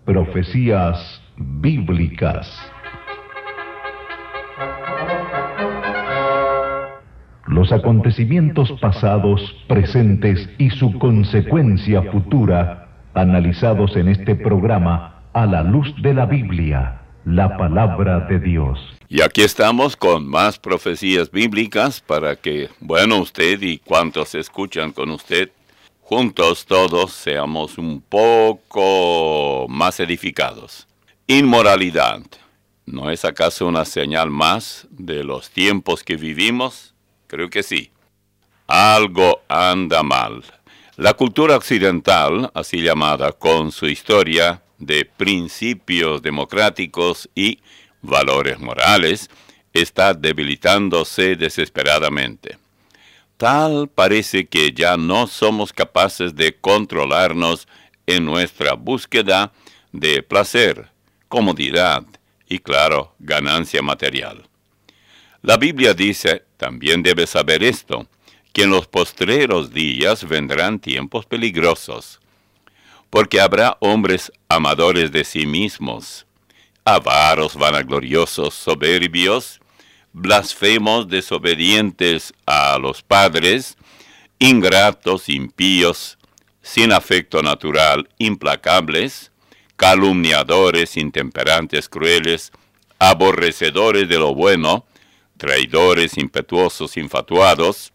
Profecías bíblicas. Los acontecimientos pasados, presentes y su consecuencia futura, analizados en este programa a la luz de la Biblia, la palabra de Dios. Y aquí estamos con más profecías bíblicas para que, usted y cuantos escuchan con usted, juntos todos seamos un poco más edificados. Inmoralidad, ¿no es acaso una señal más de los tiempos que vivimos? Creo que sí. Algo anda mal. La cultura occidental, así llamada, con su historia de principios democráticos y valores morales, está debilitándose desesperadamente. Tal parece que ya no somos capaces de controlarnos en nuestra búsqueda de placer, comodidad y, claro, ganancia material. La Biblia dice, también debes saber esto, que en los postreros días vendrán tiempos peligrosos, porque habrá hombres amadores de sí mismos, avaros, vanagloriosos, soberbios, blasfemos, desobedientes a los padres, ingratos, impíos, sin afecto natural, implacables, calumniadores, intemperantes, crueles, aborrecedores de lo bueno, traidores, impetuosos, infatuados,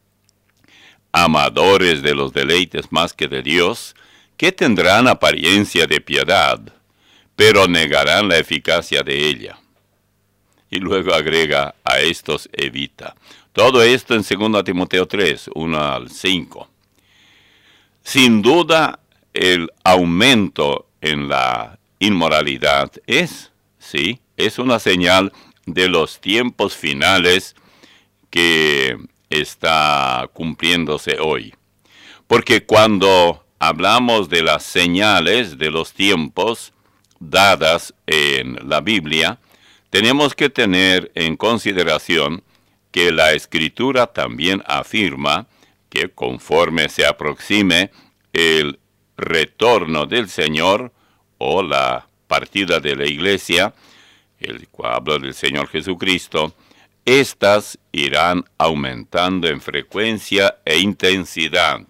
amadores de los deleites más que de Dios, que tendrán apariencia de piedad, pero negarán la eficacia de ella. Y luego agrega, a estos evita. Todo esto en 2 Timoteo 3, 1 al 5. Sin duda, el aumento en la inmoralidad es una señal de los tiempos finales que está cumpliéndose hoy. Porque cuando hablamos de las señales de los tiempos dadas en la Biblia, tenemos que tener en consideración que la Escritura también afirma que conforme se aproxime el retorno del Señor o la partida de la iglesia, el cual habla del Señor Jesucristo, estas irán aumentando en frecuencia e intensidad.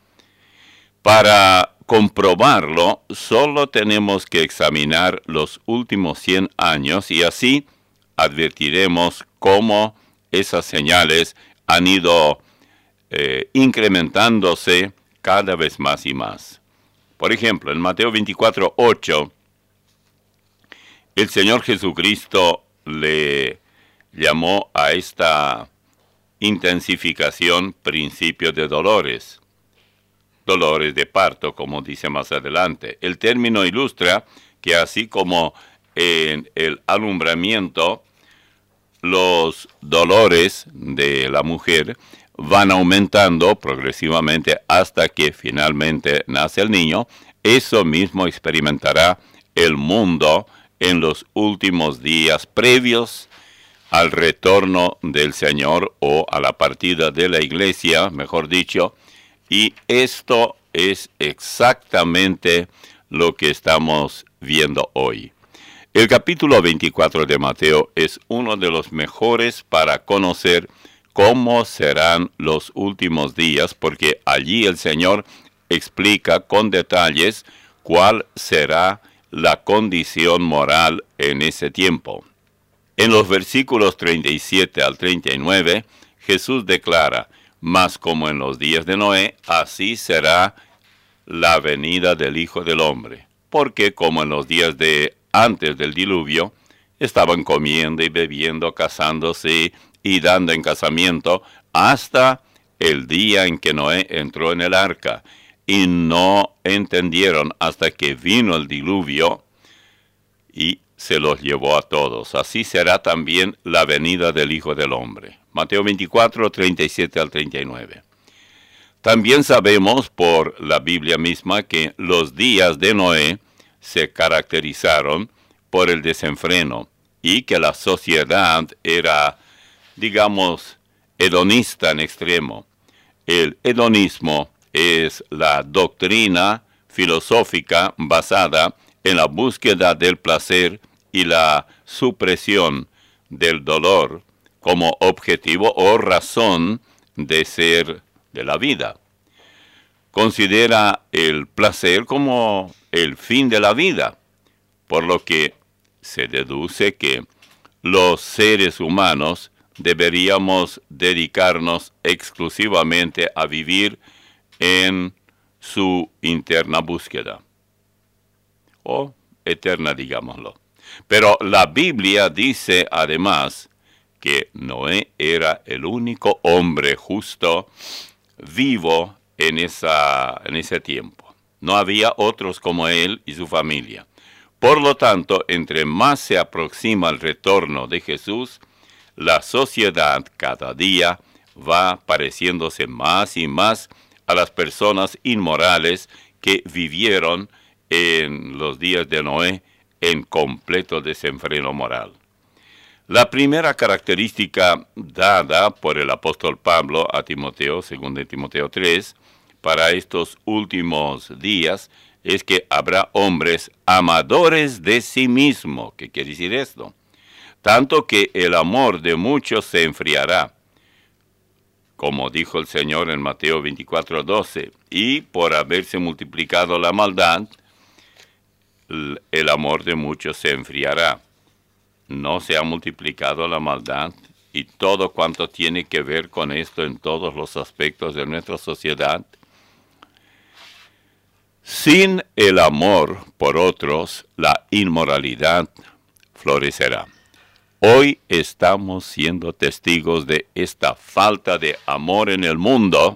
Para comprobarlo, solo tenemos que examinar los últimos 100 años y así advertiremos cómo esas señales han ido incrementándose cada vez más y más. Por ejemplo, en Mateo 24, 8, el Señor Jesucristo le llamó a esta intensificación principio de dolores. Dolores de parto, como dice más adelante. El término ilustra que así como en el alumbramiento, los dolores de la mujer van aumentando progresivamente hasta que finalmente nace el niño, eso mismo experimentará el mundo en los últimos días previos al retorno del Señor o a la partida de la iglesia, mejor dicho. Y esto es exactamente lo que estamos viendo hoy. El capítulo 24 de Mateo es uno de los mejores para conocer cómo serán los últimos días, porque allí el Señor explica con detalles cuál será la condición moral en ese tiempo. En los versículos 37 al 39, Jesús declara: mas como en los días de Noé, así será la venida del Hijo del Hombre. Porque como en los días de antes del diluvio, estaban comiendo y bebiendo, casándose y dando en casamiento, hasta el día en que Noé entró en el arca. Y no entendieron hasta que vino el diluvio y se los llevó a todos. Así será también la venida del Hijo del Hombre. Mateo 24, 37 al 39. También sabemos por la Biblia misma que los días de Noé se caracterizaron por el desenfreno y que la sociedad era, hedonista en extremo. El hedonismo es la doctrina filosófica basada en la búsqueda del placer y la supresión del dolor como objetivo o razón de ser de la vida. Considera el placer como el fin de la vida, por lo que se deduce que los seres humanos deberíamos dedicarnos exclusivamente a vivir en su interna búsqueda, o eterna, digámoslo. Pero la Biblia dice además que Noé era el único hombre justo vivo en ese tiempo. No había otros como él y su familia. Por lo tanto, entre más se aproxima el retorno de Jesús, la sociedad cada día va pareciéndose más y más a las personas inmorales que vivieron en los días de Noé en completo desenfreno moral. La primera característica dada por el apóstol Pablo a Timoteo, según de Timoteo 3, para estos últimos días, es que habrá hombres amadores de sí mismo. ¿Qué quiere decir esto? Tanto que el amor de muchos se enfriará, como dijo el Señor en Mateo 24:12, y por haberse multiplicado la maldad, el amor de muchos se enfriará. No se ha multiplicado la maldad y todo cuanto tiene que ver con esto en todos los aspectos de nuestra sociedad. Sin el amor por otros, la inmoralidad florecerá. Hoy estamos siendo testigos de esta falta de amor en el mundo,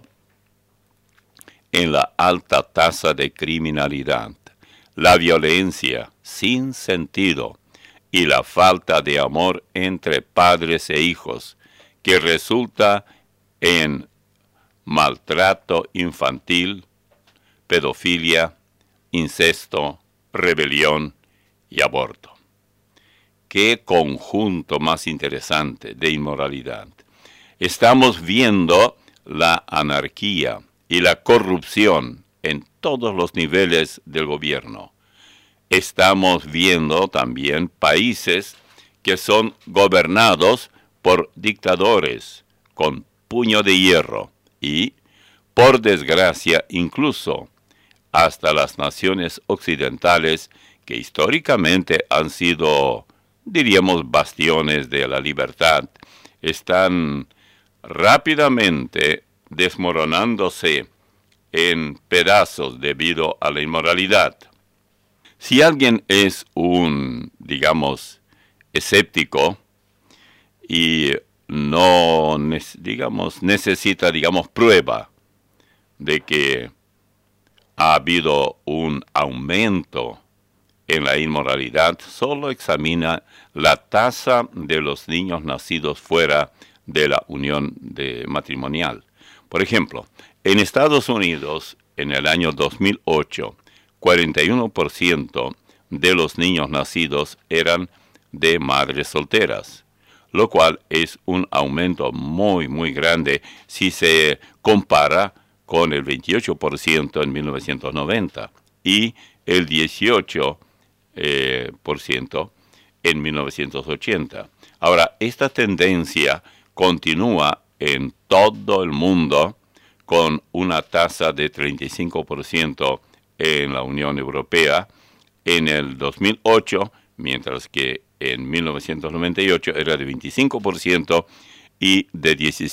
en la alta tasa de criminalidad, la violencia sin sentido y la falta de amor entre padres e hijos, que resulta en maltrato infantil, pedofilia, incesto, rebelión y aborto. ¡Qué conjunto más interesante de inmoralidad! Estamos viendo la anarquía y la corrupción en todos los niveles del gobierno. Estamos viendo también países que son gobernados por dictadores con puño de hierro y, por desgracia, incluso hasta las naciones occidentales, que históricamente han sido, diríamos, bastiones de la libertad, están rápidamente desmoronándose en pedazos debido a la inmoralidad. Si alguien es un, digamos, escéptico y no, necesita, prueba de que ha habido un aumento en la inmoralidad, solo examina la tasa de los niños nacidos fuera de la unión matrimonial. Por ejemplo, en Estados Unidos, en el año 2008, 41% de los niños nacidos eran de madres solteras, lo cual es un aumento muy, muy grande si se compara con el 28% en 1990 y el 18% en 1980. Ahora, esta tendencia continúa en todo el mundo con una tasa de 35% en la Unión Europea en el 2008, mientras que en 1998 era de 25% y de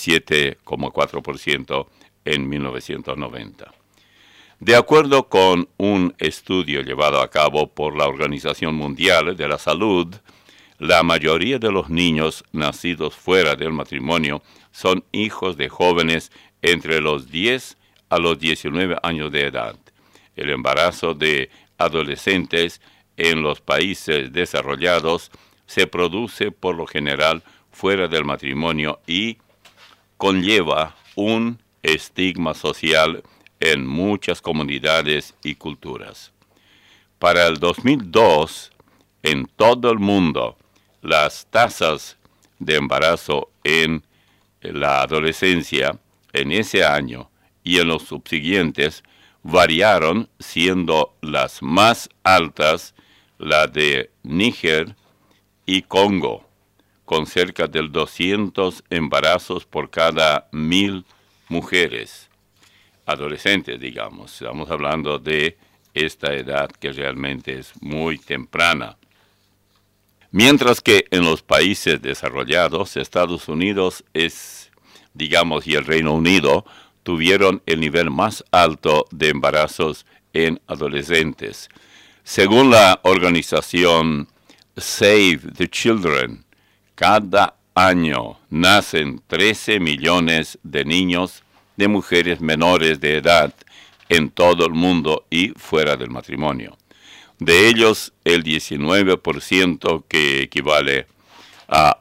17,4% en 1990. De acuerdo con un estudio llevado a cabo por la Organización Mundial de la Salud, la mayoría de los niños nacidos fuera del matrimonio son hijos de jóvenes entre los 10 a los 19 años de edad. El embarazo de adolescentes en los países desarrollados se produce por lo general fuera del matrimonio y conlleva un estigma social en muchas comunidades y culturas. Para el 2002, en todo el mundo, las tasas de embarazo en la adolescencia en ese año y en los subsiguientes variaron, siendo las más altas la de Níger y Congo, con cerca de 200 embarazos por cada 1000 mujeres, adolescentes, digamos. Estamos hablando de esta edad que realmente es muy temprana. Mientras que en los países desarrollados, Estados Unidos y el Reino Unido tuvieron el nivel más alto de embarazos en adolescentes. Según la organización Save the Children, cada año nacen 13 millones de niños de mujeres menores de edad en todo el mundo y fuera del matrimonio. De ellos, el 19%, que equivale a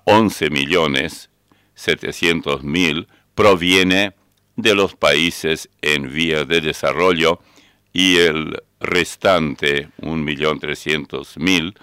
11.700.000, proviene de los países en vías de desarrollo y el restante, 1.300.000,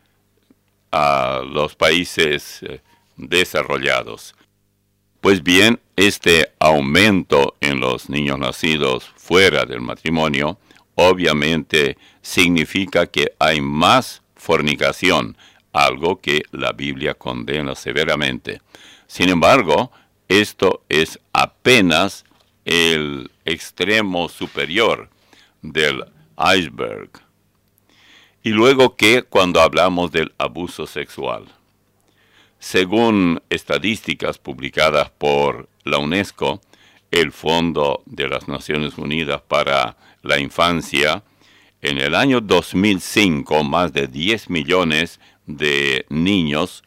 a los países desarrollados. Pues bien, este aumento en los niños nacidos fuera del matrimonio obviamente significa que hay más fornicación, algo que la Biblia condena severamente. Sin embargo, esto es apenas el extremo superior del iceberg. Y luego, ¿qué cuando hablamos del abuso sexual? Según estadísticas publicadas por la UNESCO, el Fondo de las Naciones Unidas para la Infancia, en el año 2005, más de 10 millones de niños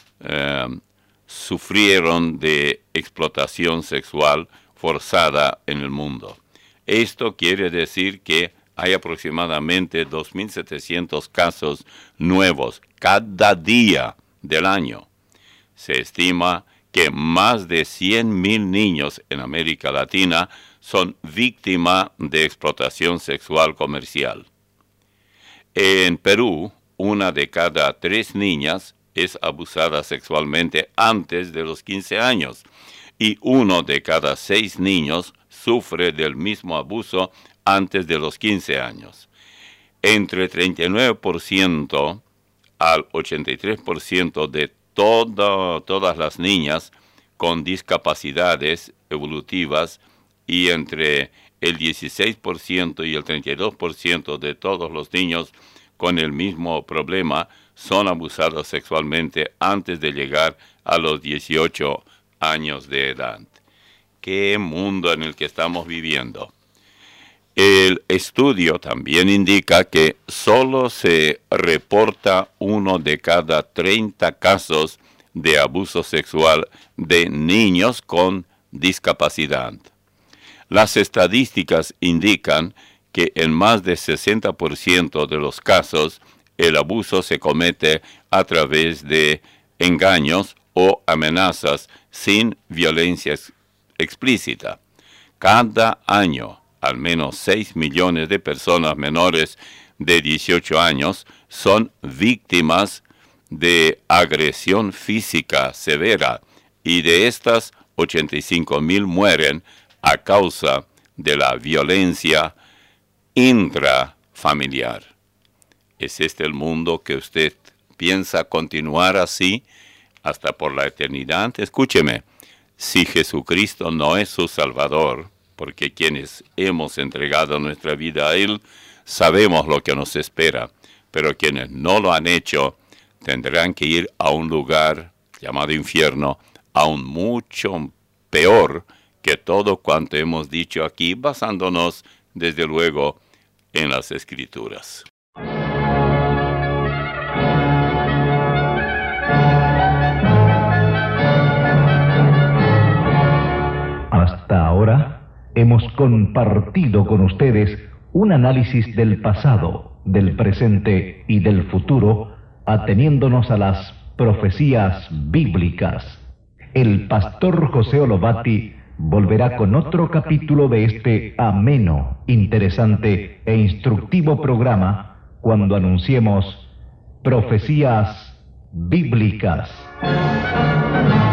sufrieron de explotación sexual forzada en el mundo. Esto quiere decir que hay aproximadamente 2.700 casos nuevos cada día del año. Se estima que más de 100.000 niños en América Latina son víctimas de explotación sexual comercial. En Perú, 1 de cada 3 niñas es abusada sexualmente antes de los 15 años y 1 de cada 6 niños sufre del mismo abuso antes de los 15 años. Entre 39% al 83% de todas las niñas con discapacidades evolutivas y entre el 16% y el 32% de todos los niños con el mismo problema son abusados sexualmente antes de llegar a los 18 años de edad. ¡Qué mundo en el que estamos viviendo! El estudio también indica que solo se reporta 1 de cada 30 casos de abuso sexual de niños con discapacidad. Las estadísticas indican que en más de 60% de los casos el abuso se comete a través de engaños o amenazas sin violencia explícita. Cada año, al menos 6 millones de personas menores de 18 años son víctimas de agresión física severa y de estas 85.000 mueren a causa de la violencia intrafamiliar. ¿Es este el mundo que usted piensa continuar así hasta por la eternidad? Escúcheme, si Jesucristo no es su Salvador, porque quienes hemos entregado nuestra vida a Él, sabemos lo que nos espera, pero quienes no lo han hecho, tendrán que ir a un lugar llamado infierno, aún mucho peor que todo cuanto hemos dicho aquí, basándonos, desde luego, en las Escrituras. Hasta ahora hemos compartido con ustedes un análisis del pasado, del presente y del futuro, ateniéndonos a las profecías bíblicas. El pastor José Olobati volverá con otro capítulo de este ameno, interesante e instructivo programa cuando anunciemos Profecías Bíblicas.